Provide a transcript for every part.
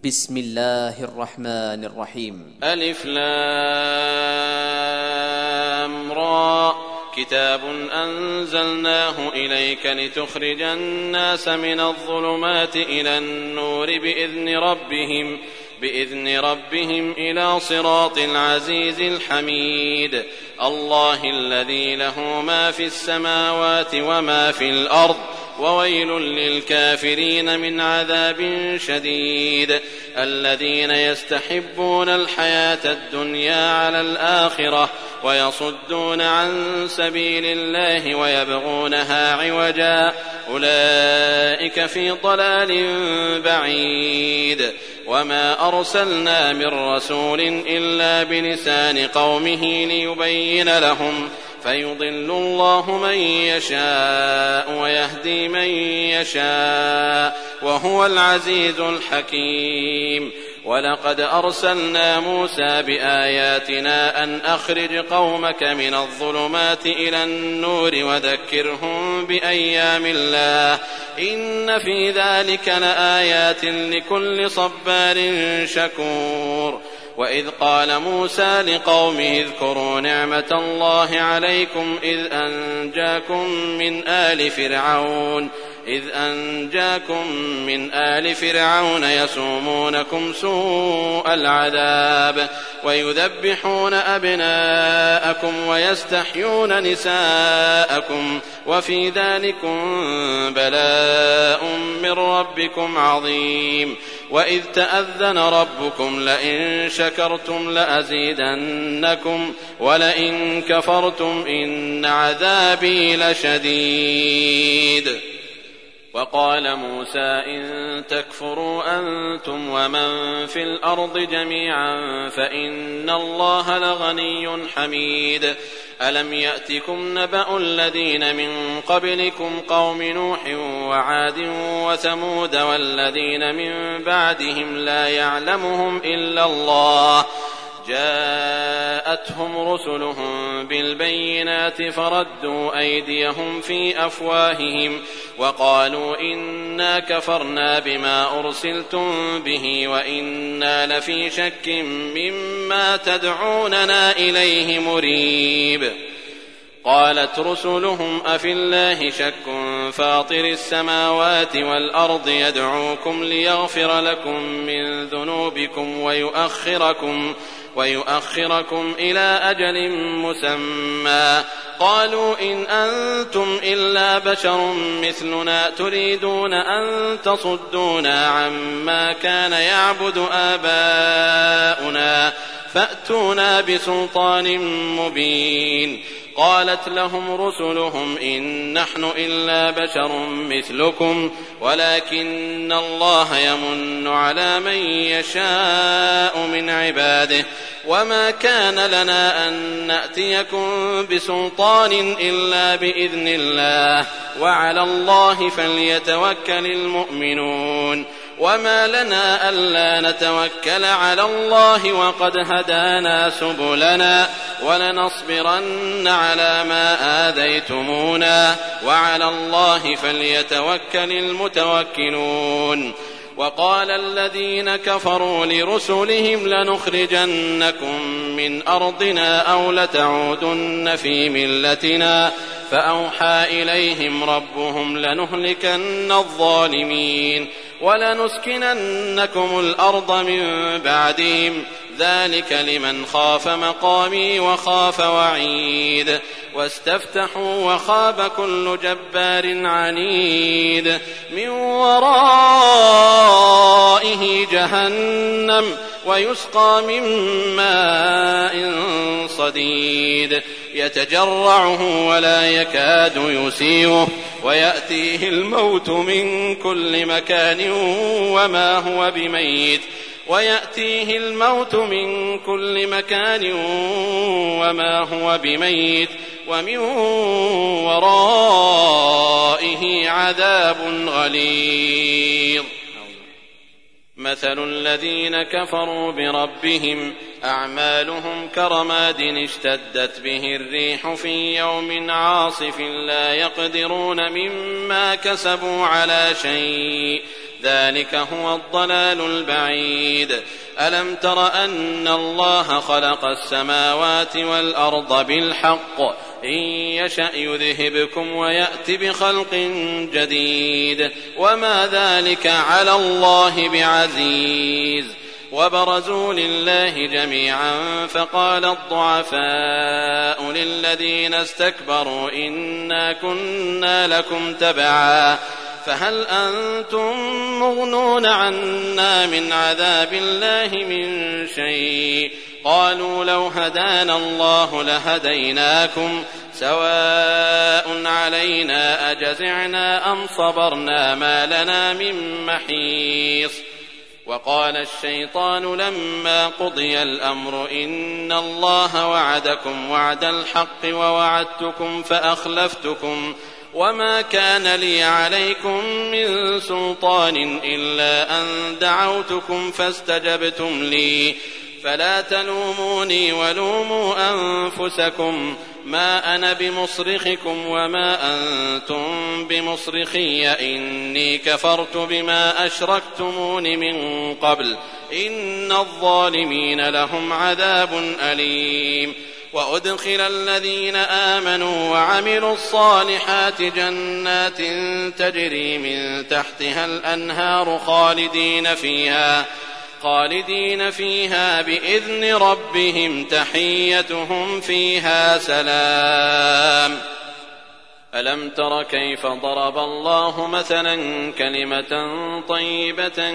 بسم الله الرحمن الرحيم. ألف لام را كتاب أنزلناه إليك لتخرج الناس من الظلمات إلى النور بإذن ربهم إلى صراط العزيز الحميد. الله الذي له ما في السماوات وما في الأرض وويل للكافرين من عذاب شديد. الذين يستحبون الحياة الدنيا على الآخرة ويصدون عن سبيل الله ويبغونها عوجا أولئك في ضلال بعيد. وما أرسلنا من رسول إلا بلسان قومه ليبين لهم فيضل الله من يشاء ويهدي من يشاء وهو العزيز الحكيم. ولقد أرسلنا موسى بآياتنا أن أخرج قومك من الظلمات إلى النور وذكرهم بأيام الله إن في ذلك لآيات لكل صبار شكور. وإذ قال موسى لقومه اذكروا نعمة الله عليكم إذ أنجاكم من آل فرعون يسومونكم سوء العذاب ويذبحون أبناءكم ويستحيون نساءكم وفي ذلكم بلاء من ربكم عظيم. وإذ تأذن ربكم لئن شكرتم لأزيدنكم ولئن كفرتم إن عذابي لشديد. وقال موسى إن تكفروا أنتم ومن في الأرض جميعا فإن الله لغني حميد. ألم يأتكم نبأ الذين من قبلكم قوم نوح وعاد وثمود والذين من بعدهم لا يعلمهم إلا الله جاءتهم رسلهم بالبينات فردوا أيديهم في أفواههم وقالوا إنا كفرنا بما أرسلتم به وإنا لفي شك مما تدعوننا إليه مريب. قالت رسلهم أفي الله شك فاطر السماوات والأرض يدعوكم ليغفر لكم من ذنوبكم ويؤخركم إلى أجل مسمى. قالوا إن أنتم إلا بشر مثلنا تريدون أن تصدونا عما كان يعبد آباؤنا فأتونا بسلطان مبين. قالت لهم رسلهم إن نحن إلا بشر مثلكم ولكن الله يمن على من يشاء من عباده وما كان لنا أن نأتيكم بسلطان إلا بإذن الله وعلى الله فليتوكل المؤمنون. وما لنا ألا نتوكل على الله وقد هدانا سبلنا ولنصبرن على ما آذيتمونا وعلى الله فليتوكل المتوكلون. وقال الذين كفروا لرسلهم لنخرجنكم من أرضنا أو لتعودن في ملتنا فأوحى إليهم ربهم لنهلكن الظالمين ولنسكننكم الأرض من بعدهم ذلك لمن خاف مقامي وخاف وعيد. واستفتحوا وخاب كل جبار عنيد من ورائه جهنم ويسقى من ماء صديد يتجرعه ولا يكاد يسيغه ويأتيه الموت من كل مكان وما هو بميت ومن ورائه عذاب غليظ. مثل الذين كفروا بربهم أعمالهم كرماد اشتدت به الريح في يوم عاصف لا يقدرون مما كسبوا على شيء ذلك هو الضلال البعيد. ألم تر أن الله خلق السماوات والأرض بالحق إن يشأ يذهبكم ويأت بخلق جديد وما ذلك على الله بعزيز. وبرزوا لله جميعا فقال الضعفاء للذين استكبروا إنا كنا لكم تبعا فهل أنتم مغنون عنا من عذاب الله من شيء قالوا لو هدانا الله لهديناكم سواء علينا أجزعنا أم صبرنا ما لنا من محيص. وقال الشيطان لما قضي الأمر إن الله وعدكم وعد الحق ووعدتكم فأخلفتكم وما كان لي عليكم من سلطان إلا أن دعوتكم فاستجبتم لي فلا تلوموني ولوموا أنفسكم ما أنا بمصرخكم وما أنتم بمصرخي إني كفرت بما أشركتمون من قبل إن الظالمين لهم عذاب أليم. وأدخل الذين آمنوا وعملوا الصالحات جنات تجري من تحتها الأنهار خالدين فيها بإذن ربهم تحيتهم فيها سلام. ألم تر كيف ضرب الله مثلا كلمة طيبة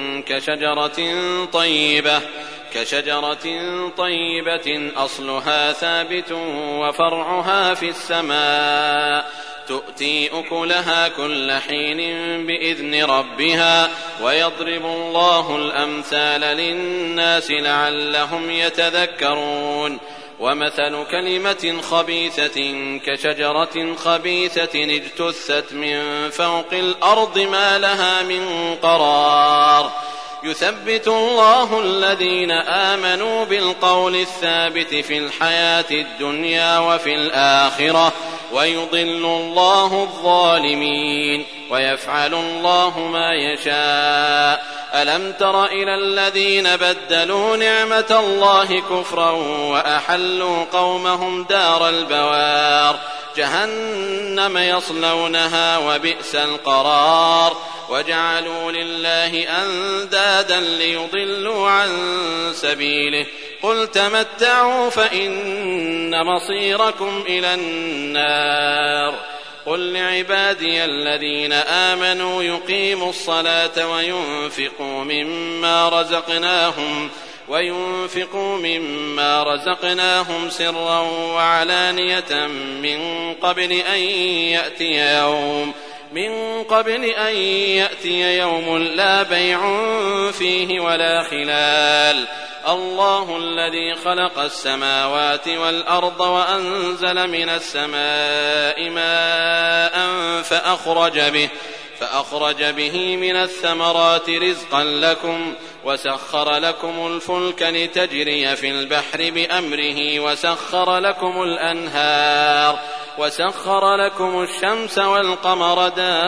كشجرة طيبة أصلها ثابت وفرعها في السماء تؤتي أكلها كل حين بإذن ربها ويضرب الله الأمثال للناس لعلهم يتذكرون. ومثل كلمة خبيثة كشجرة خبيثة اجتثت من فوق الأرض ما لها من قرار يثبت الله الذين آمنوا بالقول الثابت في الحياة الدنيا وفي الآخرة ويضل الله الظالمين ويفعل الله ما يشاء. ألم تر إلى الذين بدلوا نعمة الله كفرا وأحلوا قومهم دار البوار جهنم يصلونها وبئس القرار وجعلوا لله أندادا ليضلوا عن سبيله قل تمتعوا فإن مصيركم إلى النار. قل لعبادي الذين آمنوا يقيموا الصلاة وينفقوا مما رزقناهم سرا وعلانية من قبل أن يأتي يوم لا بيع فيه ولا خلال. الله الذي خلق السماوات والأرض وأنزل من السماء ماء فأخرج به من الثمرات رزقا لكم وسخر لكم الفلك لتجري في البحر بأمره وسخر لكم الأنهار وسخر لكم الشمس والقمر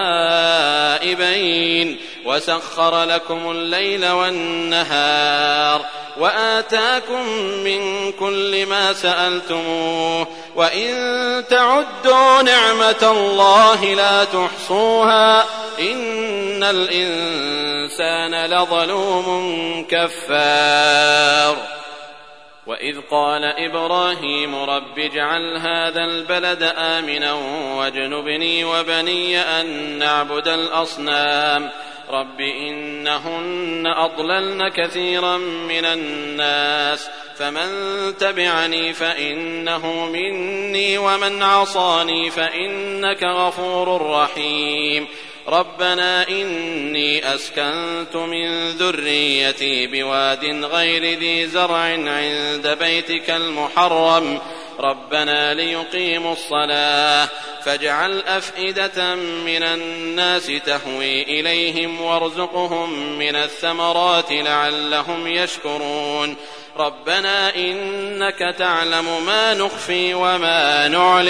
دائبين وسخر لكم الليل والنهار وآتاكم من كل ما سألتموه وإن تعدوا نعمة الله لا تحصوها إن الإنسان لظلوم كفار. وإذ قال إبراهيم رب اجعل هذا البلد آمنا واجنبني وبني أن نعبد الأصنام رب إنهن أضللن كثيرا من الناس فمن تبعني فإنه مني ومن عصاني فإنك غفور رحيم. ربنا إني أسكنت من ذريتي بواد غير ذي زرع عند بيتك المحرم ربنا ليقيموا الصلاة فاجعل أفئدة من الناس تهوي إليهم وارزقهم من الثمرات لعلهم يشكرون. ربنا إنك تعلم ما نخفي وما نعلن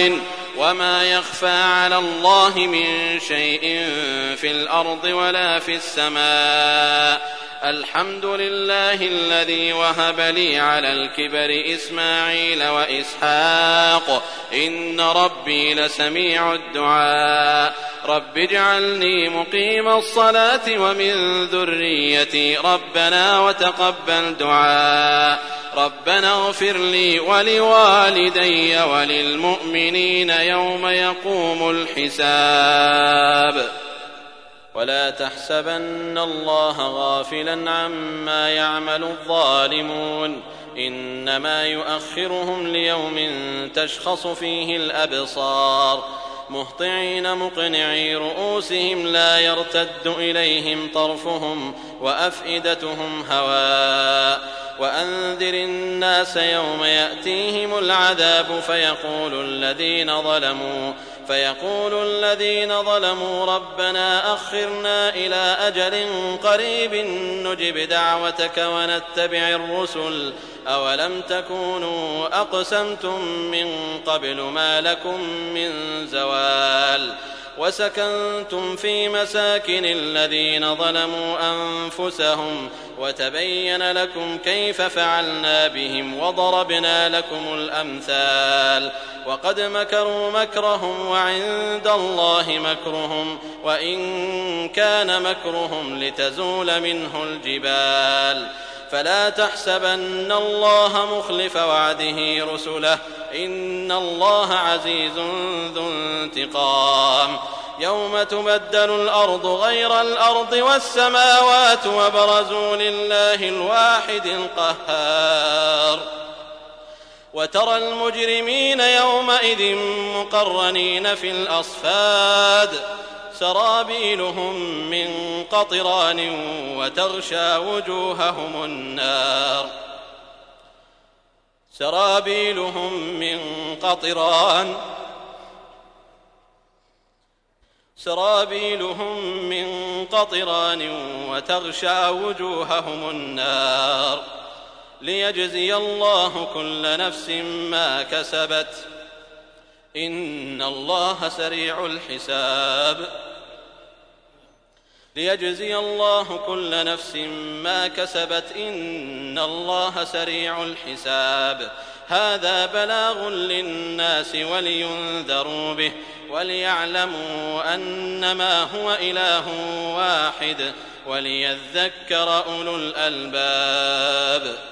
وما يخفى على الله من شيء في الأرض ولا في السماء. الحمد لله الذي وهب لي على الكبر إسماعيل وإسحاق إن ربي لسميع الدعاء. رب اجعلني مقيم الصلاة ومن ذريتي ربنا وتقبل دعاء. ربنا اغفر لي ولوالدي وللمؤمنين يوم يقوم الحساب. ولا تحسبن الله غافلا عما يعمل الظالمون إنما يؤخرهم ليوم تشخص فيه الأبصار مهطعين مقنعي رؤوسهم لا يرتد إليهم طرفهم وأفئدتهم هواء. وأنذر الناس يوم يأتيهم العذاب فيقول الذين ظلموا ربنا أخرنا إلى أجل قريب نجب دعوتك ونتبع الرسل أولم تكونوا أقسمتم من قبل ما لكم من زوال. وسكنتم في مساكن الذين ظلموا أنفسهم وتبين لكم كيف فعلنا بهم وضربنا لكم الأمثال. وقد مكروا مكرهم وعند الله مكرهم وإن كان مكرهم لتزول منه الجبال. فلا تحسبن الله مخلف وعده رسله إن الله عزيز ذو انتقام. يوم تبدل الأرض غير الأرض والسماوات وبرزوا لله الواحد القهار. وترى المجرمين يومئذ مقرنين في الأصفاد سرابيلهم من قطران وتغشى وجوههم النار. سرابيلهم من قطران وتغشى وجوههم النار ليجزي الله كل نفس ما كسبت إن الله سريع الحساب. ليجزي الله كل نفس ما كسبت إن الله سريع الحساب. هذا بلاغ للناس ولينذروا به وليعلموا أنما هو إله واحد وليذكر أولو الألباب.